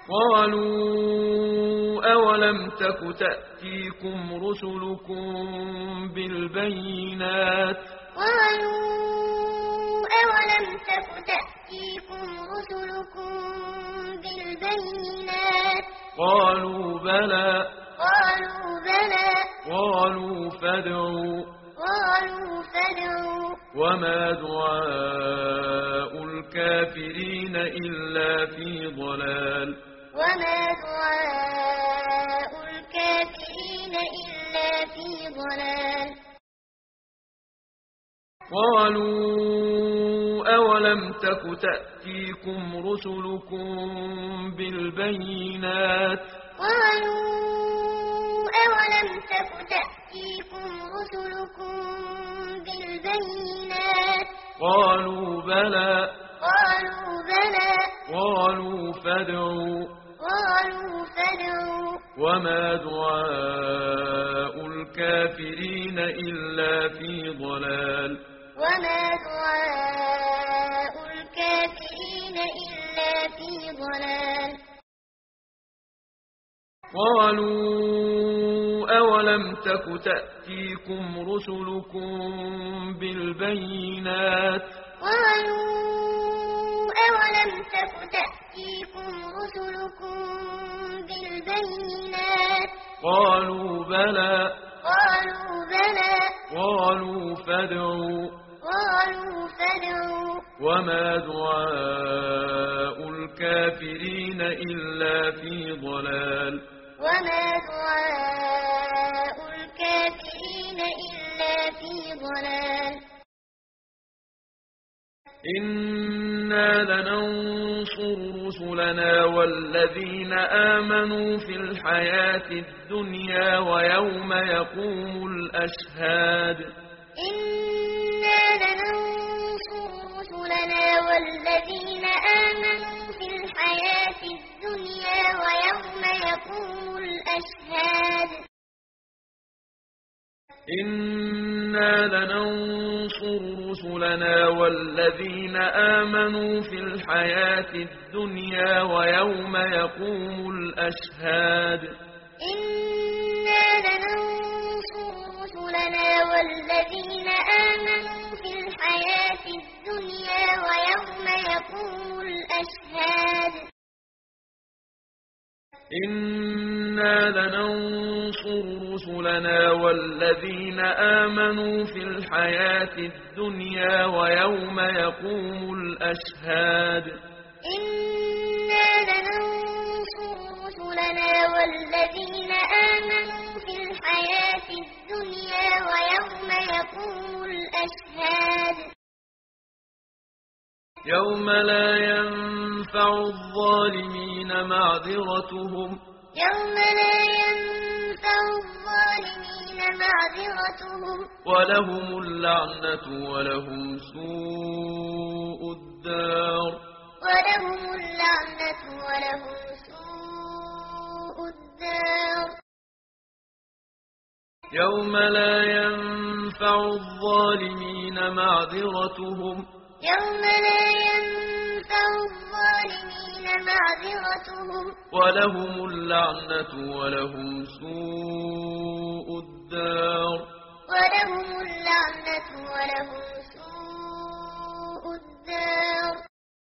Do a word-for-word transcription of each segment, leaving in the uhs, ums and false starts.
قالوا أولم تك تأتيكم رسلكم بالبينات قالوا أولم تك تأتيكم رسلكم بالبينات قالوا بلى قالوا بلى قالوا فادعوا قالوا فادعوا وما دعاء الكافرين إلا في ضلال وما دعاء الكافرين إلا في ضلال قالوا أولم تك تأتيكم رسلكم بالبينات قالوا أولم تك تأتيكم رسلكم بالبينات قالوا بلى قالوا بلى قالوا فادعوا قالوا فادعوا وما دعاء الكافرين إلا في ضلال وما دعاء الكافرين إلا في ضلال قالوا أولم تك تأتيكم رسلكم بالبينات قالوا أولم تك تأتيكم رسلكم بالبينات قالوا بلى قالوا بلى قالوا فادعوا قالوا فادعوا وما دعاء الكافرين إلا في ضلال وما دعاء الكافرين إلا في ضلال إنا لننصر رسلنا والذين آمنوا في الحياة الدنيا ويوم يقوم الأشهاد إنا لننصر رسلنا والذين آمنوا في الحياة الدنيا ويوم يقوم الأشهاد إنا لننصر رسلنا والذين آمنوا في الحياة الدنيا ويوم يقوم الأشهاد إنا لننصر رسلنا والذين آمنوا في الحياة الدنيا ويوم يقوم الأشهاد إنا لننصر رسلنا والذين آمنوا في الحياة الدنيا ويوم يقوم الأشهاد إنا لننصر رسلنا والذين آمنوا في الحياة الدنيا ويوم يقوم الأشهاد يوم لا ينفع الظالمين معذرتهم يوم لا ينفع الظالمين معذرتهم ولهم اللعنة ولهم سوء الدار ولهم اللعنة ولهم سوء الدار يوم لا ينفع الظالمين معذرتهم يوم لا ينفع الظالمين معذرتهم ولهم اللعنة ولهم سوء الدار ولهم اللعنة ولهم سوء الدار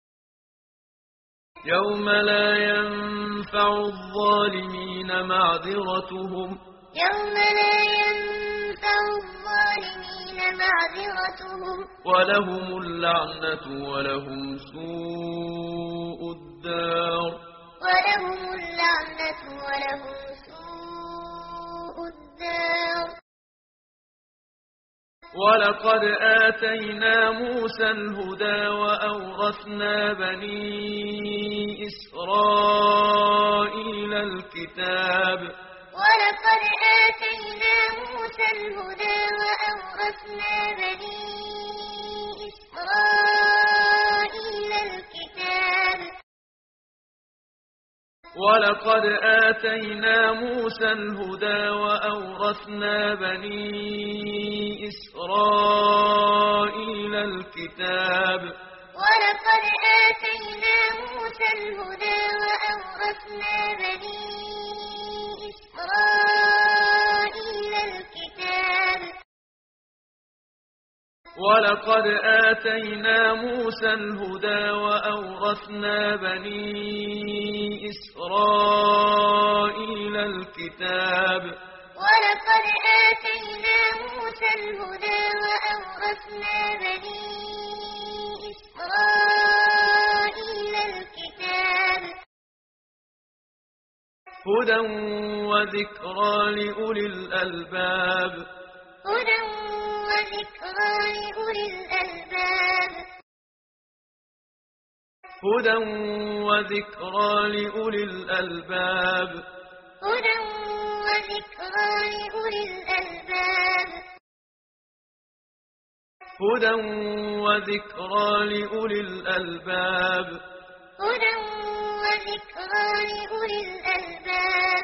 يوم لا ينفع الظالمين معذرتهم يوم لا ينفع الظالمين معذرتهم ولهم اللعنة ولهم سوء الدار ولهم اللعنة ولهم سوء الدار ولقد آتينا موسى الهدى وأورثنا بني إسرائيل الكتاب ولقد آتينا موسى الهدى وأورثنا بني إسرائيل الكتاب ولقد آتينا موسى الهدى وأورثنا بني إسرائيل الكتاب ولقد آتينا موسى الهدى وأورثنا بني إسرائيل الكتاب ولقد آتينا موسى الهدى وأورثنا بني إسرائيل الكتاب ولقد آتينا موسى الهدى وأورثنا بني إسرائيل الكتاب هدى وذكرى لأولي الألباب هدى وذكرى لأولي الألباب هدى وذكرى لأولي الألباب هدى وذكرى لأولي الألباب هدى وذكرى لأولي الألباب هدى وذكرى لأولي الألباب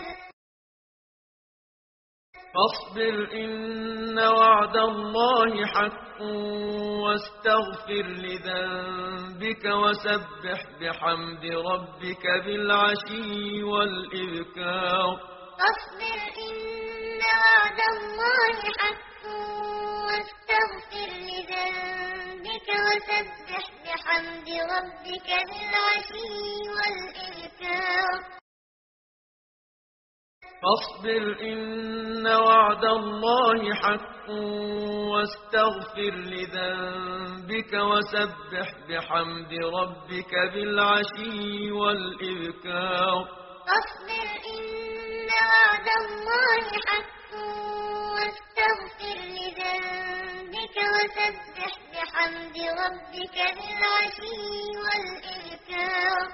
فاصبر إن وعد الله حق واستغفر لذنبك وسبح بحمد ربك بالعشي والإبكار فاصبر إن وعد الله حق واستغفر لذنبك وسبح بحمد ربك بالعشي والإبكار فاصبر إن وعد الله حق واستغفر لذنبك وسبح بحمد ربك بالعشي والإبكار فاصبر إن وعد الله حق واستغفر لذنبك وسبح بحمد ربك بالعشي والإبكار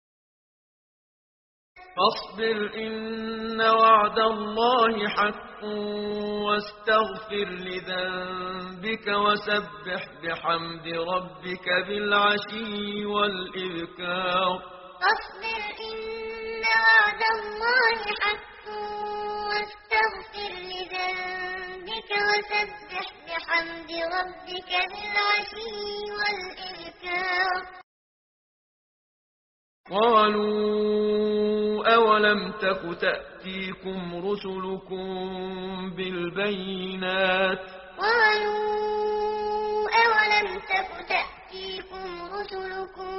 فاصبر إن وعد الله حق واستغفر لذنبك وسبح بحمد ربك بالعشي والإبكار فاصبر إن وعد الله حق واستغفر لذنبك وسبح بحمد ربك بالعشي والإبكار قالوا أولم تك تأتيكم رسلكم بالبينات قالوا أولم تك تأتيكم رسلكم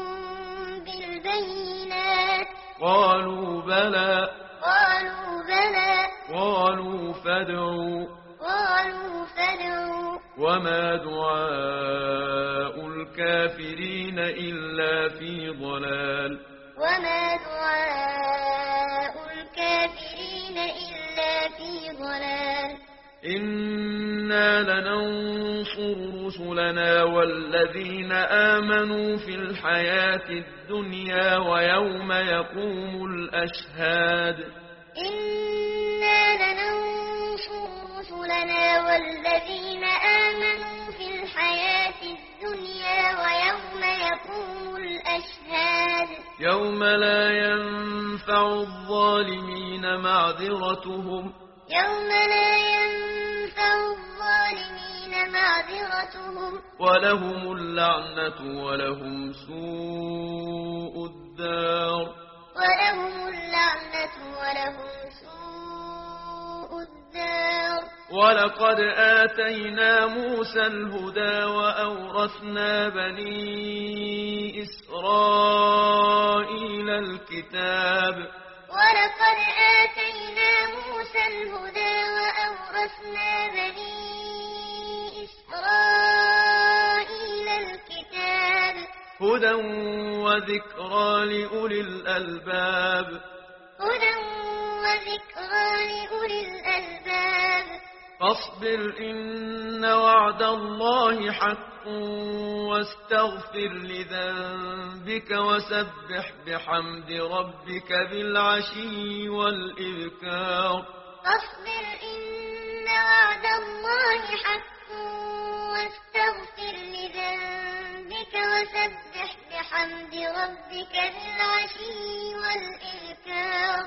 بالبينات قالوا بلى قالوا بلى قالوا فادعوا قالوا فادعوا وما دعاء الكافرين إلا في ضلال وما دعاء الكافرين إلا في ضلال إنا لننصر رسلنا والذين آمنوا في الحياة الدنيا ويوم يقوم الأشهاد إنا لننصر رسلنا والذين آمنوا في الحياة الدنيا ويوم يقوم الأشهاد يوم لا ينفع الظالمين معذرتهم يوم لا ينفع الظالمين معذرتهم ولهم اللعنة ولهم سوء الدار ولهم اللعنة ولهم سوء الدار ولقد آتينا موسى الهدى وأورثنا بني إسرائيل الكتاب ولقد آتينا موسى الهدى وأورثنا بني إسرائيل الكتاب هدى وذكرى لأولي الألباب هدى وذكرى لأولي الألباب فاصبر إن وعد الله حق واستغفر لذنبك وسبح بحمد ربك بالعشي والإبكار فاصبر إن وعد الله حق واستغفر لذنبك وسبح بحمد ربك بالعشي والإبكار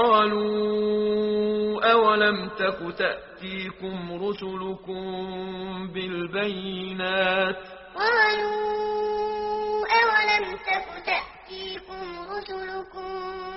قالوا أولم تك تأتيكم رسلكم بالبينات قالوا أولم تك تأتيكم رسلكم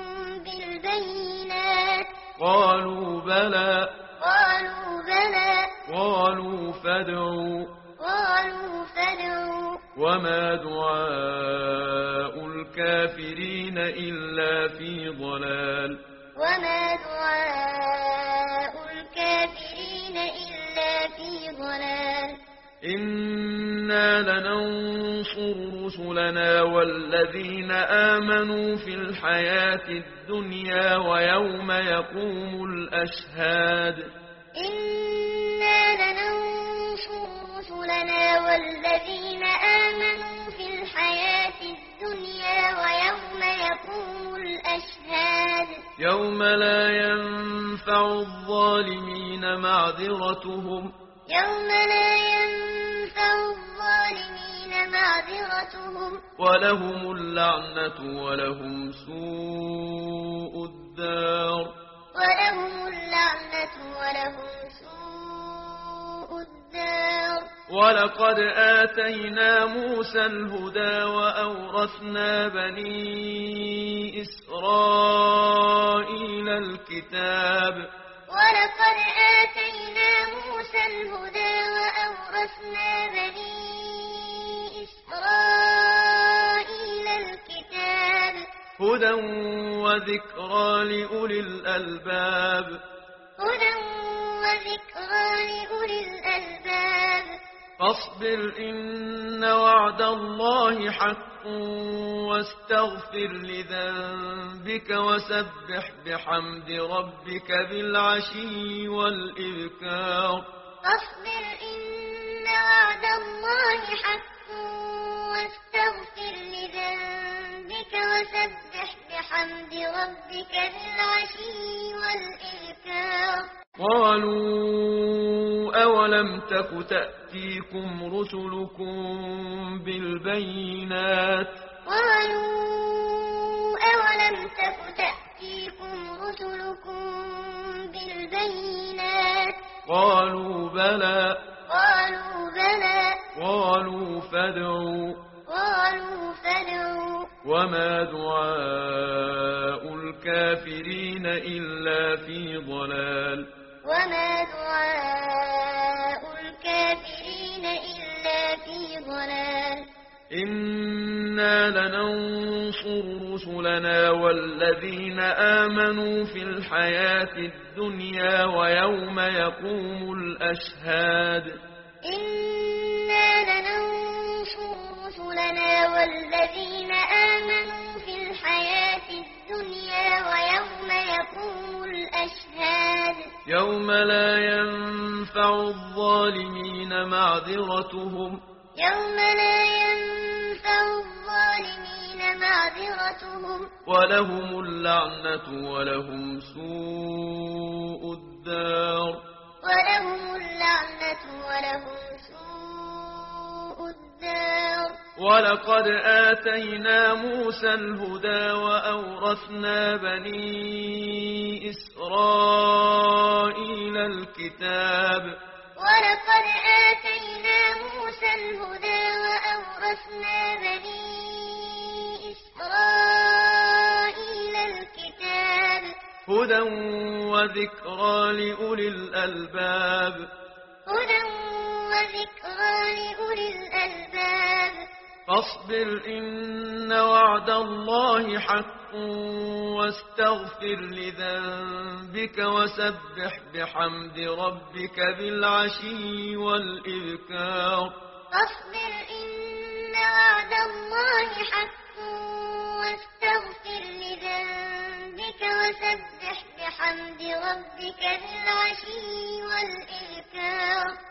بالبينات قالوا بلى قالوا بلى قالوا فادعوا قالوا فادعوا وما دعاء الكافرين إلا في ضلال وما دعاء الكافرين إلا في ضلال إنا لننصر رسلنا والذين آمنوا في الحياة الدنيا ويوم يقوم الأشهاد إنا لننصر رسلنا والذين آمنوا في الحياة الدنيا ويوم يقوم الأشهاد يوم لا ينفع الظالمين معذرتهم يوم لا ينفع الظالمين معذرتهم ولهم اللعنة ولهم سوء الدار ولهم اللعنة ولهم سوء الدار ولقد آتينا موسى الهدى وأورثنا بني إسرائيل الكتاب ولقد آتينا موسى الهدى وأورثنا بني إسرائيل الكتاب هدى وذكرى لأولي الألباب هدى وذكرى لأولي الألباب فاصبر إن وعد الله حق واستغفر لذنبك وسبح بحمد ربك بالعشي والإبكار فاصبر إن وعد الله حق واستغفر لذنبك وسبح بحمد ربك بالعشي والإبكار قالوا أولم تك تأتيكم رسلكم بالبينات قالوا أولم تك تأتيكم رسلكم بالبينات قالوا بلى قالوا بلى قالوا فادعوا قالوا فادعوا وما دعاء الكافرين إلا في ضلال وما دعاء الكافرين إلا في ضلال إنا لننصر رسلنا والذين آمنوا في الحياة الدنيا ويوم يقوم الأشهاد إنا لننصر رسلنا والذين آمنوا في الحياة الدنيا ويوم يقوم الأشهاد يوم لا ينفع الظالمين معذرتهم يوم لا ينفع الظالمين معذرتهم ولهم اللعنة ولهم سوء الدار ولهم اللعنة ولهم سوء الدار ولقد آتينا موسى الهدى وأورثنا بني إسرائيل الكتاب ولقد آتينا موسى الهدى وأورثنا بني إسرائيل الكتاب هدى وذكرى لأولي الألباب هدى وذكرى لأولي الألباب فاصبر إن وعد الله حق واستغفر لذنبك وسبح بحمد ربك بالعشي والإبكار فاصبر إن وعد الله حق واستغفر لذنبك وسبح بحمد ربك بالعشي والإبكار